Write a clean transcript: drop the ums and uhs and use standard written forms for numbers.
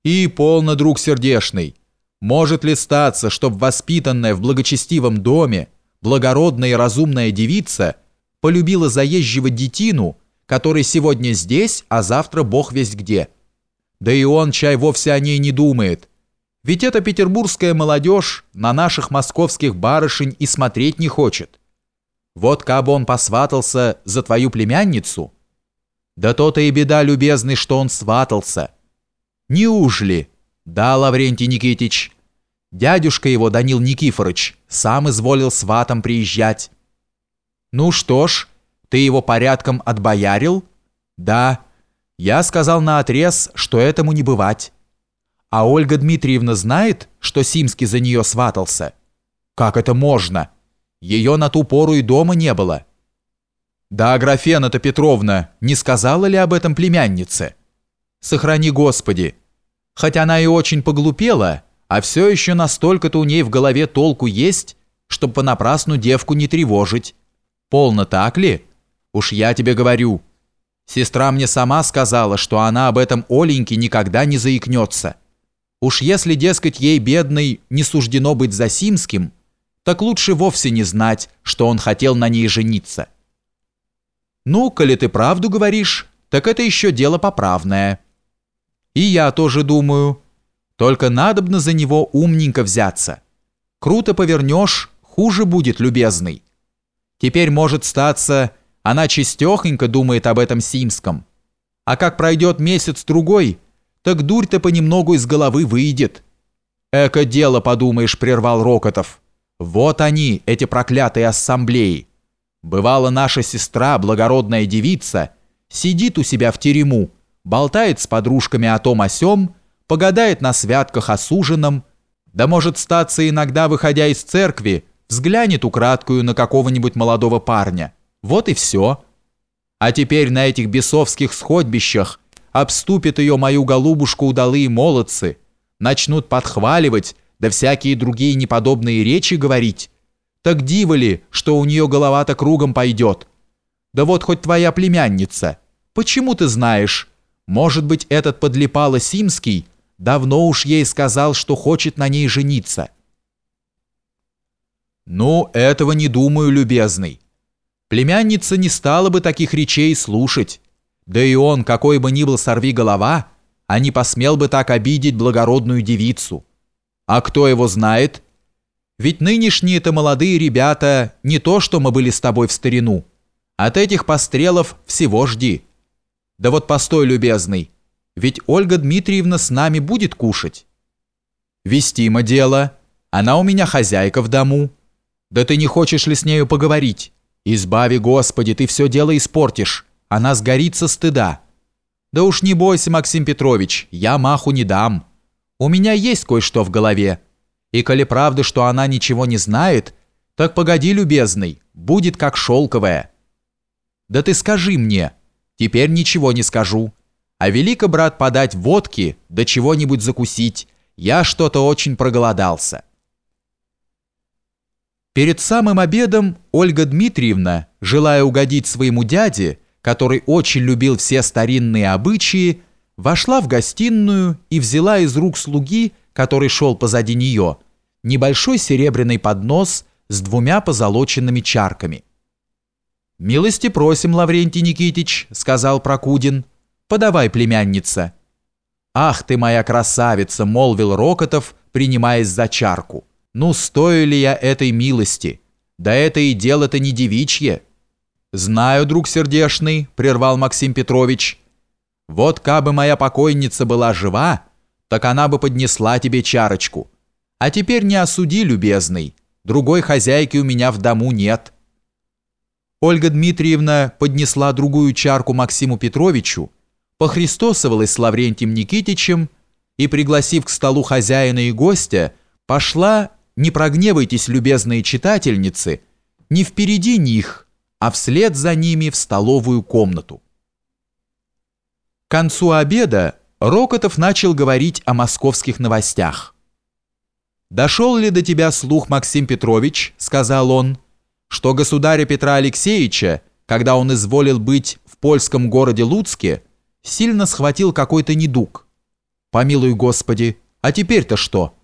И полно, друг сердешный. Может ли статься, чтоб воспитанная в благочестивом доме благородная и разумная девица полюбила заезжего детину, который сегодня здесь, а завтра бог весть где? Да и он, чай, вовсе о ней не думает. Ведь эта петербургская молодежь на наших московских барышень и смотреть не хочет. Вот кабы он посватался за твою племянницу. Да то-то и беда, любезный, что он сватался. Неужели? Да, Лаврентий Никитич. Дядюшка его, Данил Никифорыч, сам изволил сватом приезжать. Ну что ж, ты его порядком отбоярил? Да. Я сказал наотрез, что этому не бывать. А Ольга Дмитриевна знает, что Симский за нее сватался? Как это можно? Ее на ту пору и дома не было. Да, Аграфена-то Петровна не сказала ли об этом племяннице? Сохрани Господи. Хоть она и очень поглупела, а все еще настолько-то у ней в голове толку есть, чтобы понапрасну девку не тревожить. Полно так ли? Уж я тебе говорю. Сестра мне сама сказала, что она об этом Оленьке никогда не заикнется. Уж если, дескать, ей, бедной, не суждено быть за Симским, так лучше вовсе не знать, что он хотел на ней жениться. Ну, коли ты правду говоришь, так это еще дело поправное. И я тоже думаю. Только надобно за него умненько взяться. Круто повернешь, хуже будет, любезный. Теперь может статься, она чистехонько думает об этом Симском. А как пройдет месяц-другой, так дурь-то понемногу из головы выйдет. Эко дело, подумаешь, прервал Рокотов. Вот они, эти проклятые ассамблеи. Бывала наша сестра, благородная девица, сидит у себя в терему, болтает с подружками о том о сём, погадает на святках о суженом, да может статься иногда, выходя из церкви, взглянет украдкую на какого-нибудь молодого парня. Вот и все. А теперь на этих бесовских сходбищах обступят ее мою голубушку удалые молодцы, начнут подхваливать, да всякие другие неподобные речи говорить. Так диво ли, что у нее голова-то кругом пойдет? Да вот хоть твоя племянница. Почему ты знаешь? Может быть, этот подлипало Симский давно уж ей сказал, что хочет на ней жениться. Ну, этого не думаю, любезный. Племянница не стала бы таких речей слушать. Да и он, какой бы ни был сорвиголова, а не посмел бы так обидеть благородную девицу. А кто его знает? Ведь нынешние-то молодые ребята не то, что мы были с тобой в старину. От этих пострелов всего жди. Да вот постой, любезный, ведь Ольга Дмитриевна с нами будет кушать. Вестимо дело, она у меня хозяйка в дому. Да ты не хочешь ли с нею поговорить? Избави, Господи, ты все дело испортишь, она сгорит со стыда. Да уж не бойся, Максим Петрович, я маху не дам. У меня есть кое-что в голове. И коли правда, что она ничего не знает, так погоди, любезный, будет как шелковая. Да ты скажи мне. Теперь ничего не скажу. А велико, брат, подать водки, да чего-нибудь закусить. Я что-то очень проголодался. Перед самым обедом Ольга Дмитриевна, желая угодить своему дяде, который очень любил все старинные обычаи, вошла в гостиную и взяла из рук слуги, который шел позади нее, небольшой серебряный поднос с 2 позолоченными чарками. «Милости просим, Лаврентий Никитич», — сказал Прокудин. «Подавай, племянница». «Ах ты моя красавица», — молвил Рокотов, принимаясь за чарку. «Ну, стою ли я этой милости? Да это и дело-то не девичье». «Знаю, друг сердешный», — прервал Максим Петрович. «Вот кабы моя покойница была жива, так она бы поднесла тебе чарочку. А теперь не осуди, любезный, другой хозяйки у меня в дому нет». Ольга Дмитриевна поднесла другую чарку Максиму Петровичу, похристосовалась с Лаврентием Никитичем и, пригласив к столу хозяина и гостя, пошла, не прогневайтесь, любезные читательницы, не впереди них, а вслед за ними в столовую комнату. К концу обеда Рокотов начал говорить о московских новостях. «Дошел ли до тебя слух, Максим Петрович, — сказал он, — что государя Петра Алексеевича, когда он изволил быть в польском городе Луцке, сильно схватил какой-то недуг? Помилуй Господи, а теперь-то что?